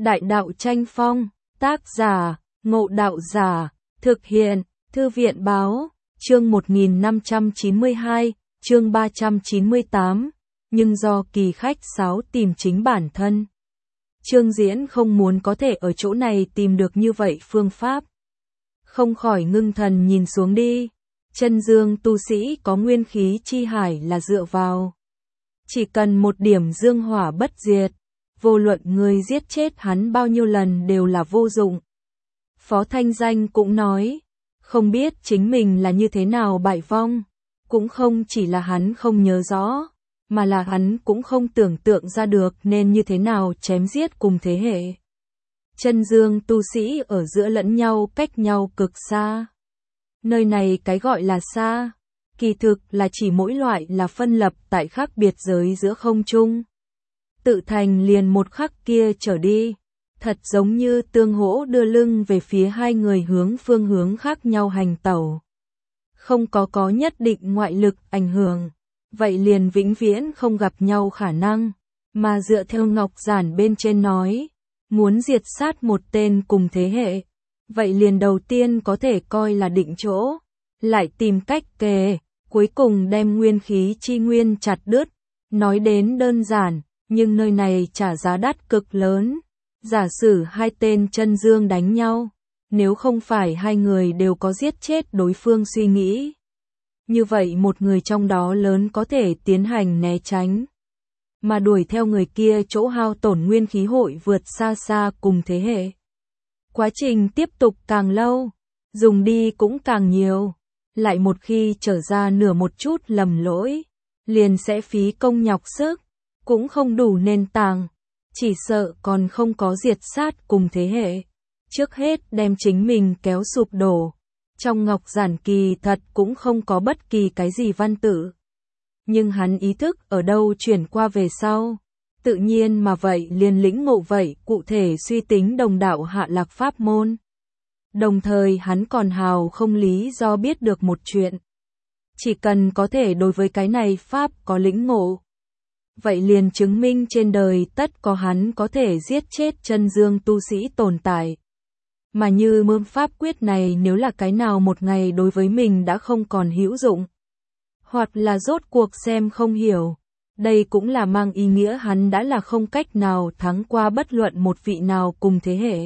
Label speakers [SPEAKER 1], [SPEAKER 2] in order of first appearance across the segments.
[SPEAKER 1] Đại đạo tranh phong, tác giả, Ngộ Đạo Giả, thực hiện, Thư viện báo, chương 1592, chương 398, nhưng do kỳ khách sáo tìm chính bản thân. Trương Diễn không muốn có thể ở chỗ này tìm được như vậy phương pháp. Không khỏi ngưng thần nhìn xuống đi. Chân dương tu sĩ có nguyên khí chi hải là dựa vào. Chỉ cần một điểm dương hỏa bất diệt, vô luận người giết chết hắn bao nhiêu lần đều là vô dụng. Phó Thanh Danh cũng nói, không biết chính mình là như thế nào bại vong, cũng không chỉ là hắn không nhớ rõ, mà là hắn cũng không tưởng tượng ra được nên như thế nào chém giết cùng thế hệ. Chân dương tu sĩ ở giữa lẫn nhau cách nhau cực xa. Nơi này cái gọi là xa, kỳ thực là chỉ mỗi loại là phân lập tại khác biệt giới giữa không trung. Tự thành liền một khắc kia trở đi, thật giống như tương hỗ đưa lưng về phía hai người hướng phương hướng khác nhau hành tẩu. Không có nhất định ngoại lực ảnh hưởng, vậy liền vĩnh viễn không gặp nhau khả năng, mà dựa theo ngọc giản bên trên nói, muốn diệt sát một tên cùng thế hệ, vậy liền đầu tiên có thể coi là định chỗ, lại tìm cách kề, cuối cùng đem nguyên khí chi nguyên chặt đứt, nói đến đơn giản, nhưng nơi này trả giá đắt cực lớn. Giả sử hai tên chân dương đánh nhau, nếu không phải hai người đều có giết chết đối phương suy nghĩ, như vậy một người trong đó lớn có thể tiến hành né tránh, mà đuổi theo người kia chỗ hao tổn nguyên khí hội vượt xa xa cùng thế hệ. Quá trình tiếp tục càng lâu, dùng đi cũng càng nhiều, lại một khi trở ra nửa một chút lầm lỗi, liền sẽ phí công nhọc sức, cũng không đủ nền tảng, chỉ sợ còn không có diệt sát cùng thế hệ. Trước hết đem chính mình kéo sụp đổ. Trong ngọc giản kỳ thật cũng không có bất kỳ cái gì văn tự. Nhưng hắn ý thức ở đâu chuyển qua về sau. Tự nhiên mà vậy liền lĩnh ngộ vậy cụ thể suy tính đồng đạo hạ lạc pháp môn. Đồng thời hắn còn hào không lý do biết được một chuyện. Chỉ cần có thể đối với cái này pháp có lĩnh ngộ. Vậy liền chứng minh trên đời tất có hắn có thể giết chết chân dương tu sĩ tồn tại. Mà như môn pháp quyết này nếu là cái nào một ngày đối với mình đã không còn hữu dụng, hoặc là rốt cuộc xem không hiểu, đây cũng là mang ý nghĩa hắn đã là không cách nào thắng qua bất luận một vị nào cùng thế hệ.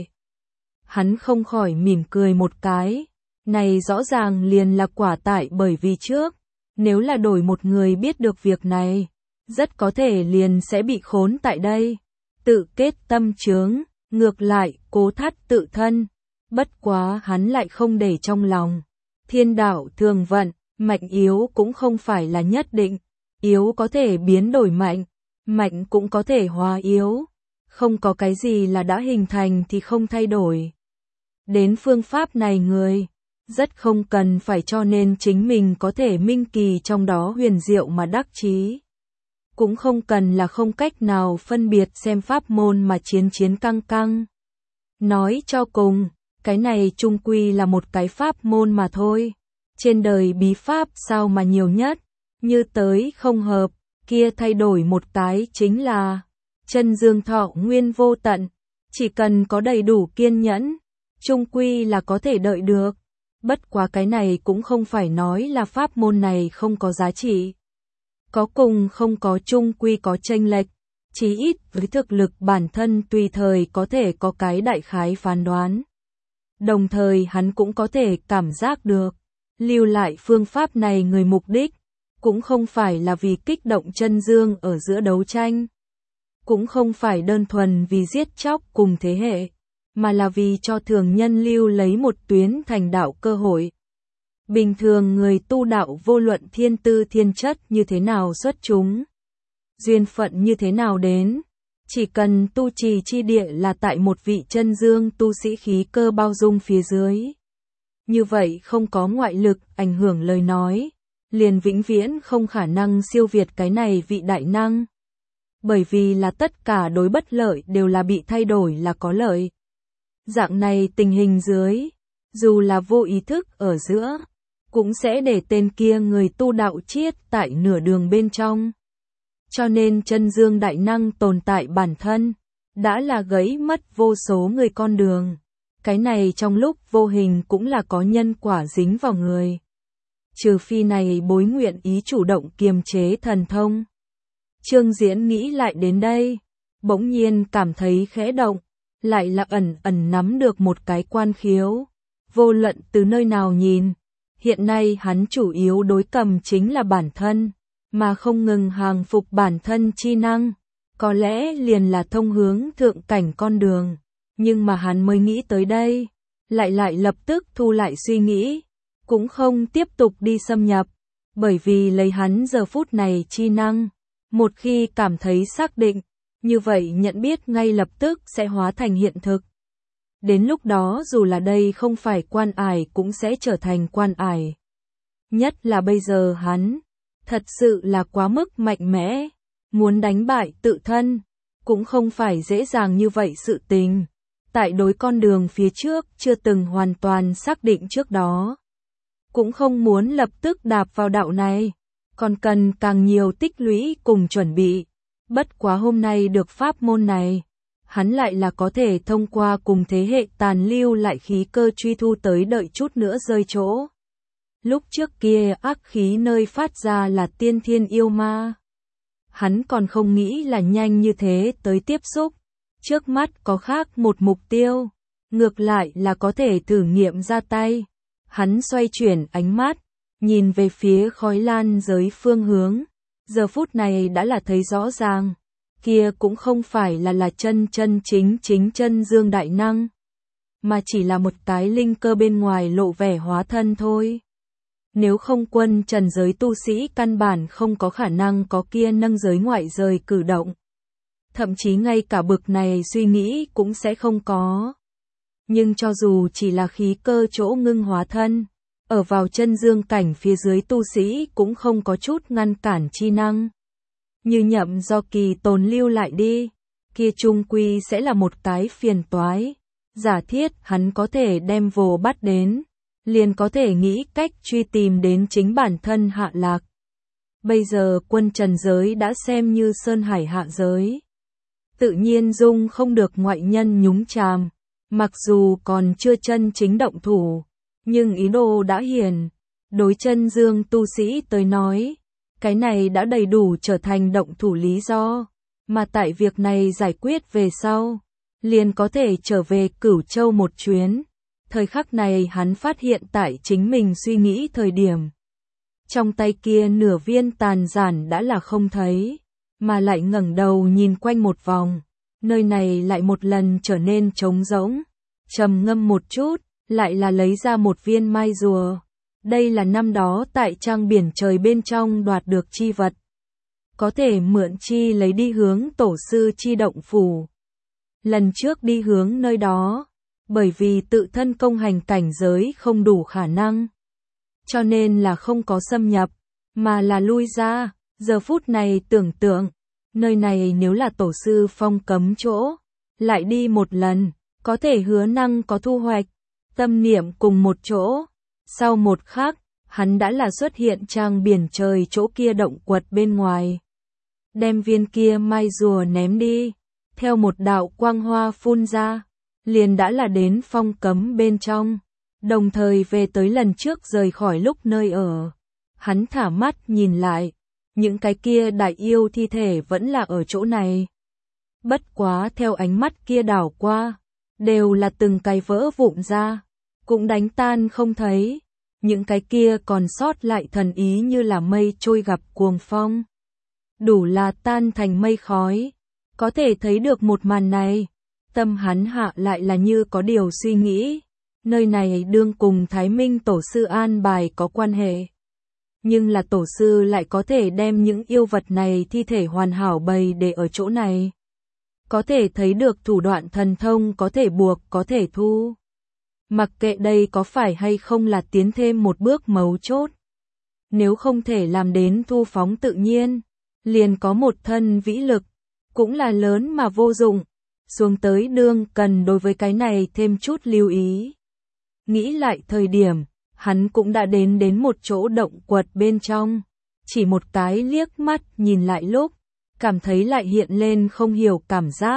[SPEAKER 1] Hắn không khỏi mỉm cười một cái, này rõ ràng liền là quả tại bởi vì trước, nếu là đổi một người biết được việc này, rất có thể liền sẽ bị khốn tại đây, tự kết tâm chướng, ngược lại cố thắt tự thân. Bất quá hắn lại không để trong lòng. Thiên đạo thường vận, mạnh yếu cũng không phải là nhất định, yếu có thể biến đổi mạnh, mạnh cũng có thể hóa yếu, không có cái gì là đã hình thành thì không thay đổi. Đến phương pháp này người, rất không cần phải cho nên chính mình có thể minh kỳ trong đó huyền diệu mà đắc chí. Cũng không cần là không cách nào phân biệt xem pháp môn mà chiến căng căng. Nói cho cùng, cái này chung quy là một cái pháp môn mà thôi. Trên đời bí pháp sao mà nhiều nhất, như tới không hợp, kia thay đổi một cái chính là chân dương thọ nguyên vô tận. Chỉ cần có đầy đủ kiên nhẫn, chung quy là có thể đợi được. Bất quá cái này cũng không phải nói là pháp môn này không có giá trị. Có cùng không có chung quy có chênh lệch, chí ít với thực lực bản thân tùy thời có thể có cái đại khái phán đoán. Đồng thời hắn cũng có thể cảm giác được, lưu lại phương pháp này người mục đích, cũng không phải là vì kích động chân dương ở giữa đấu tranh. Cũng không phải đơn thuần vì giết chóc cùng thế hệ, mà là vì cho thường nhân lưu lấy một tuyến thành đạo cơ hội. Bình thường người tu đạo vô luận thiên tư thiên chất như thế nào xuất chúng, duyên phận như thế nào đến, chỉ cần tu trì chi địa là tại một vị chân dương tu sĩ khí cơ bao dung phía dưới. Như vậy không có ngoại lực ảnh hưởng lời nói, liền vĩnh viễn không khả năng siêu việt cái này vị đại năng. Bởi vì là tất cả đối bất lợi đều là bị thay đổi là có lợi. Dạng này tình hình dưới, dù là vô ý thức ở giữa, cũng sẽ để tên kia người tu đạo chiết tại nửa đường bên trong. Cho nên chân dương đại năng tồn tại bản thân, đã là gãy mất vô số người con đường. Cái này trong lúc vô hình cũng là có nhân quả dính vào người. Trừ phi này bối nguyện ý chủ động kiềm chế thần thông. Trương Diễn nghĩ lại đến đây, bỗng nhiên cảm thấy khẽ động, lại là ẩn ẩn nắm được một cái quan khiếu. Vô luận từ nơi nào nhìn, hiện nay hắn chủ yếu đối cầm chính là bản thân, mà không ngừng hàng phục bản thân chi năng, có lẽ liền là thông hướng thượng cảnh con đường. Nhưng mà hắn mới nghĩ tới đây, lại lập tức thu lại suy nghĩ, cũng không tiếp tục đi xâm nhập, bởi vì lấy hắn giờ phút này chi năng, một khi cảm thấy xác định, như vậy nhận biết ngay lập tức sẽ hóa thành hiện thực. Đến lúc đó dù là đây không phải quan ải cũng sẽ trở thành quan ải. Nhất là bây giờ hắn, thật sự là quá mức mạnh mẽ, muốn đánh bại tự thân, cũng không phải dễ dàng như vậy sự tình. Tại đối con đường phía trước chưa từng hoàn toàn xác định trước đó, cũng không muốn lập tức đạp vào đạo này, còn cần càng nhiều tích lũy cùng chuẩn bị. Bất quá hôm nay được pháp môn này, hắn lại là có thể thông qua cùng thế hệ tàn lưu lại khí cơ truy thu tới đợi chút nữa rơi chỗ. Lúc trước kia ác khí nơi phát ra là tiên thiên yêu ma. Hắn còn không nghĩ là nhanh như thế tới tiếp xúc. Trước mắt có khác một mục tiêu, ngược lại là có thể thử nghiệm ra tay. Hắn xoay chuyển ánh mắt, nhìn về phía khói lan giới phương hướng. Giờ phút này đã là thấy rõ ràng, kia cũng không phải là chân chính chân dương đại năng, mà chỉ là một cái linh cơ bên ngoài lộ vẻ hóa thân thôi. Nếu không quân trần giới tu sĩ căn bản không có khả năng có kia nâng giới ngoại rời cử động. Thậm chí ngay cả bực này suy nghĩ cũng sẽ không có. Nhưng cho dù chỉ là khí cơ chỗ ngưng hóa thân, ở vào chân dương cảnh phía dưới tu sĩ cũng không có chút ngăn cản chi năng. Như nhậm do kỳ tồn lưu lại đi, kia chung quy sẽ là một cái phiền toái. Giả thiết hắn có thể đem vồ bắt đến, liền có thể nghĩ cách truy tìm đến chính bản thân hạ lạc. Bây giờ quân trần giới đã xem như sơn hải hạ giới. Tự nhiên dung không được ngoại nhân nhúng chàm, mặc dù còn chưa chân chính động thủ, nhưng ý đồ đã hiển. Đối chân dương tu sĩ tới nói, cái này đã đầy đủ trở thành động thủ lý do, mà tại việc này giải quyết về sau, liền có thể trở về Cửu Châu một chuyến. Thời khắc này hắn phát hiện tại chính mình suy nghĩ thời điểm. Trong tay kia nửa viên tàn giản đã là không thấy, mà lại ngẩng đầu nhìn quanh một vòng, nơi này lại một lần trở nên trống rỗng. Trầm ngâm một chút, lại là lấy ra một viên mai rùa. Đây là năm đó tại trang biển trời bên trong đoạt được chi vật. Có thể mượn chi lấy đi hướng tổ sư chi động phủ. Lần trước đi hướng nơi đó, bởi vì tự thân công hành cảnh giới không đủ khả năng, cho nên là không có xâm nhập, mà là lui ra. Giờ phút này tưởng tượng, nơi này nếu là tổ sư phong cấm chỗ, lại đi một lần, có thể hứa năng có thu hoạch. Tâm niệm cùng một chỗ, sau một khắc, hắn đã là xuất hiện trang biển trời chỗ kia động quật bên ngoài. Đem viên kia mai rùa ném đi, theo một đạo quang hoa phun ra, liền đã là đến phong cấm bên trong, đồng thời về tới lần trước rời khỏi lúc nơi ở. Hắn thả mắt nhìn lại, những cái kia đại yêu thi thể vẫn là ở chỗ này. Bất quá theo ánh mắt kia đảo qua, đều là từng cái vỡ vụn ra, cũng đánh tan không thấy. Những cái kia còn sót lại thần ý như là mây trôi gặp cuồng phong, đủ là tan thành mây khói. Có thể thấy được một màn này, tâm hắn hạ lại là như có điều suy nghĩ. Nơi này đương cùng Thái Minh tổ sư an bài có quan hệ, nhưng là tổ sư lại có thể đem những yêu vật này thi thể hoàn hảo bày để ở chỗ này. Có thể thấy được thủ đoạn thần thông có thể buộc, có thể thu. Mặc kệ đây có phải hay không là tiến thêm một bước mấu chốt. Nếu không thể làm đến thu phóng tự nhiên, liền có một thân vĩ lực, cũng là lớn mà vô dụng. Xuống tới đương cần đối với cái này thêm chút lưu ý. Nghĩ lại thời điểm, hắn cũng đã đến một chỗ động quật bên trong. Chỉ một cái liếc mắt nhìn lại lúc, cảm thấy lại hiện lên không hiểu cảm giác.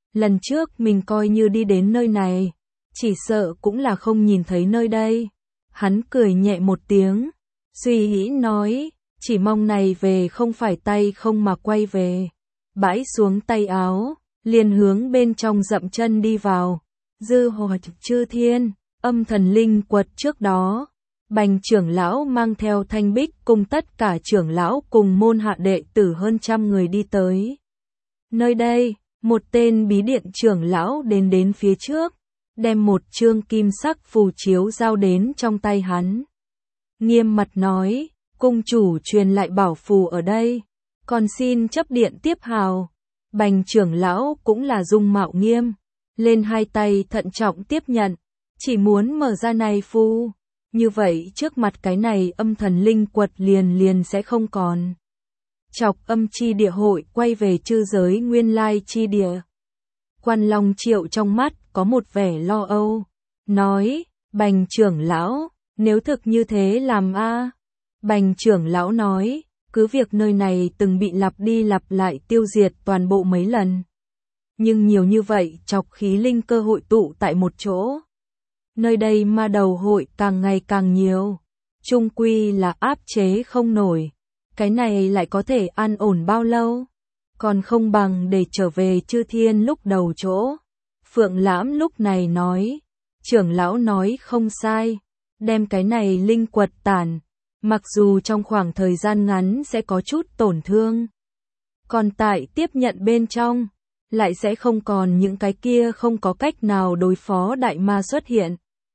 [SPEAKER 1] lần trước mình coi như đi đến nơi này, chỉ sợ cũng là không nhìn thấy nơi đây. Hắn cười nhẹ một tiếng, suy nghĩ nói, chỉ mong này về không phải tay không mà quay về. Bãi xuống tay áo, liền hướng bên trong dậm chân đi vào. Dư Hòa Chư Thiên, Âm Thần Linh Quật trước đó. Bành trưởng lão mang theo Thanh Bích cùng tất cả trưởng lão cùng môn hạ đệ tử hơn 100 người đi tới. Nơi đây, một tên bí điện trưởng lão đến phía trước, đem một chương kim sắc phù chiếu giao đến trong tay hắn. Nghiêm mặt nói, cung chủ truyền lại bảo phù ở đây, còn xin chấp điện tiếp hào. Bành trưởng lão cũng là dung mạo nghiêm, lên hai tay thận trọng tiếp nhận, chỉ muốn mở ra này phù. Như vậy trước mặt cái này Âm Thần Linh Quật liền sẽ không còn. Chọc Âm Chi Địa hội quay về chư giới nguyên lai chi địa. Quan Long Triệu trong mắt có một vẻ lo âu, nói, Bành trưởng lão, nếu thực như thế làm a. Bành trưởng lão nói, cứ việc nơi này từng bị lặp đi lặp lại tiêu diệt toàn bộ mấy lần. Nhưng nhiều như vậy chọc khí linh cơ hội tụ tại một chỗ. Nơi đây ma đầu hội càng ngày càng nhiều, chung quy là áp chế không nổi, cái này lại có thể an ổn bao lâu, còn không bằng để trở về Chư Thiên lúc đầu chỗ. Phượng Lãm lúc này nói, trưởng lão nói không sai, đem cái này linh quật tản, mặc dù trong khoảng thời gian ngắn sẽ có chút tổn thương, còn tại tiếp nhận bên trong, lại sẽ không còn những cái kia không có cách nào đối phó đại ma xuất hiện.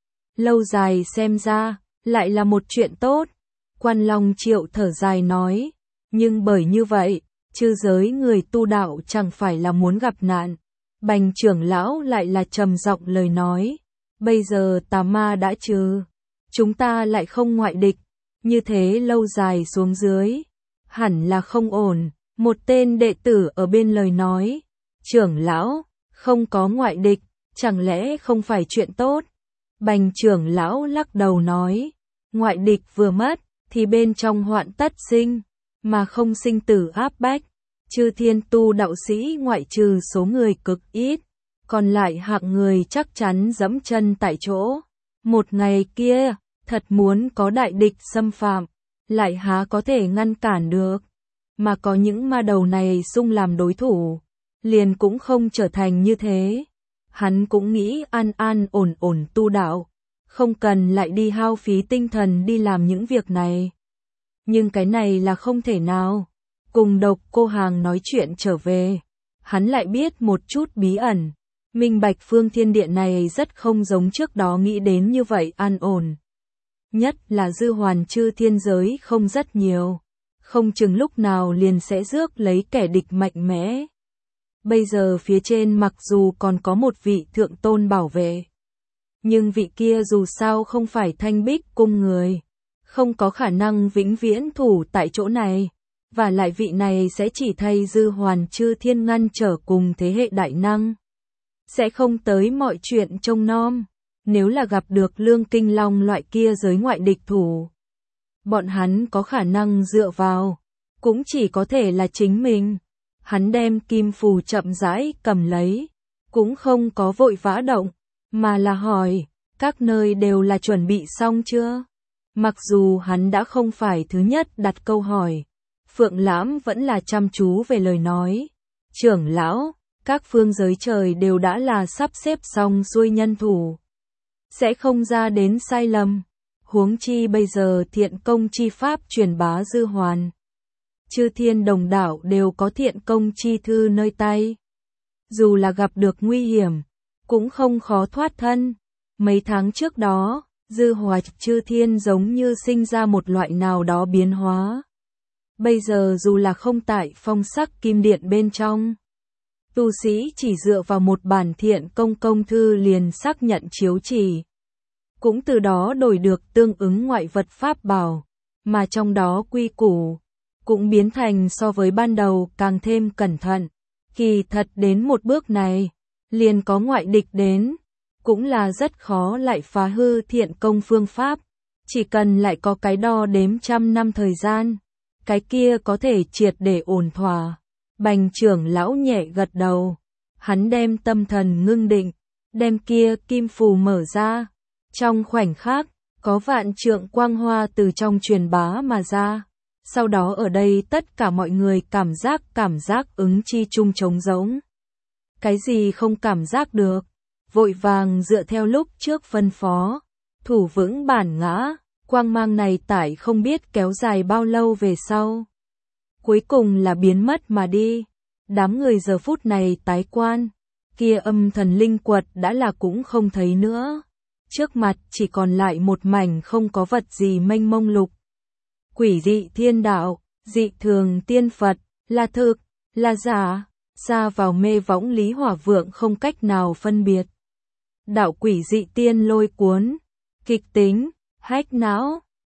[SPEAKER 1] Lâu dài xem ra, lại là một chuyện tốt. Quan Long Triệu thở dài nói, nhưng bởi như vậy, chư giới người tu đạo chẳng phải là muốn gặp nạn. Bành trưởng lão lại là trầm giọng lời nói, bây giờ tà ma đã trừ, chúng ta lại không ngoại địch, như thế lâu dài xuống dưới, hẳn là không ổn. Một tên đệ tử ở bên lời nói, trưởng lão, không có ngoại địch, chẳng lẽ không phải chuyện tốt? Bành trưởng lão lắc đầu nói, ngoại địch vừa mất, thì bên trong hoạn tất sinh, mà không sinh tử áp bách. Chư thiên tu đạo sĩ ngoại trừ số người cực ít, còn lại hạng người chắc chắn dẫm chân tại chỗ. Một ngày kia, thật muốn có đại địch xâm phạm, lại há có thể ngăn cản được. Mà có những ma đầu này xung làm đối thủ, liền cũng không trở thành như thế. Hắn cũng nghĩ an ổn tu đạo, không cần lại đi hao phí tinh thần đi làm những việc này. Nhưng cái này là không thể nào. Cùng Độc Cô Hàng nói chuyện trở về, hắn lại biết một chút bí ẩn, minh bạch phương thiên địa này rất không giống trước đó nghĩ đến như vậy an ổn. Nhất là dư hoàn chư thiên giới không rất nhiều, không chừng lúc nào liền sẽ rước lấy kẻ địch mạnh mẽ. Bây giờ phía trên mặc dù còn có một vị thượng tôn bảo vệ, nhưng vị kia dù sao không phải Thanh Bích cung người, không có khả năng vĩnh viễn thủ tại chỗ này, và lại vị này sẽ chỉ thay dư hoàn chư thiên ngăn trở cùng thế hệ đại năng, sẽ không tới mọi chuyện trông nom. Nếu là gặp được Lương Kinh Long loại kia giới ngoại địch thủ, bọn hắn có khả năng dựa vào, cũng chỉ có thể là chính mình. Hắn đem kim phù chậm rãi cầm lấy, cũng không có vội vã động, mà là hỏi, các nơi đều là chuẩn bị xong chưa? Mặc dù hắn đã không phải thứ nhất đặt câu hỏi, Phượng Lãm vẫn là chăm chú về lời nói. Trưởng lão, các phương giới trời đều đã là sắp xếp xong xuôi nhân thủ, sẽ không ra đến sai lầm. Huống chi bây giờ thiện công chi pháp truyền bá dư hoàn, chư thiên đồng đảo đều có thiện công chi thư nơi tay. Dù là gặp được nguy hiểm, cũng không khó thoát thân. Mấy tháng trước đó, dư hòa chư thiên giống như sinh ra một loại nào đó biến hóa. Bây giờ dù là không tại phong sắc kim điện bên trong, tu sĩ chỉ dựa vào một bản thiện công thư liền xác nhận chiếu chỉ, cũng từ đó đổi được tương ứng ngoại vật pháp bảo, mà trong đó quy củ cũng biến thành so với ban đầu càng thêm cẩn thận. Kỳ thật đến một bước này, liền có ngoại địch đến, cũng là rất khó lại phá hư thiện công phương pháp, chỉ cần lại có cái đo đếm 100 năm thời gian, cái kia có thể triệt để ổn thỏa. Bành trưởng lão nhẹ gật đầu, Hắn đem tâm thần ngưng định, đem kia kim phù mở ra. Trong khoảnh khắc, có vạn trượng quang hoa từ trong truyền bá mà ra. Sau đó ở đây tất cả mọi người cảm giác ứng chi chung trống rỗng. Cái gì không cảm giác được, vội vàng dựa theo lúc trước phân phó, thủ vững bản ngã, quang mang này tải không biết kéo dài bao lâu về sau. Cuối cùng là biến mất mà đi. Đám người giờ phút này tái quan, kia âm thần linh quật đã là cũng không thấy nữa. Trước mặt chỉ còn lại một mảnh không có vật gì mênh mông lục. Quỷ dị thiên đạo, dị thường tiên Phật, là thực, là giả, xa vào mê võng Lý Hỏa Vượng không cách nào phân biệt. Đạo quỷ dị tiên lôi cuốn, kịch tính, hách não,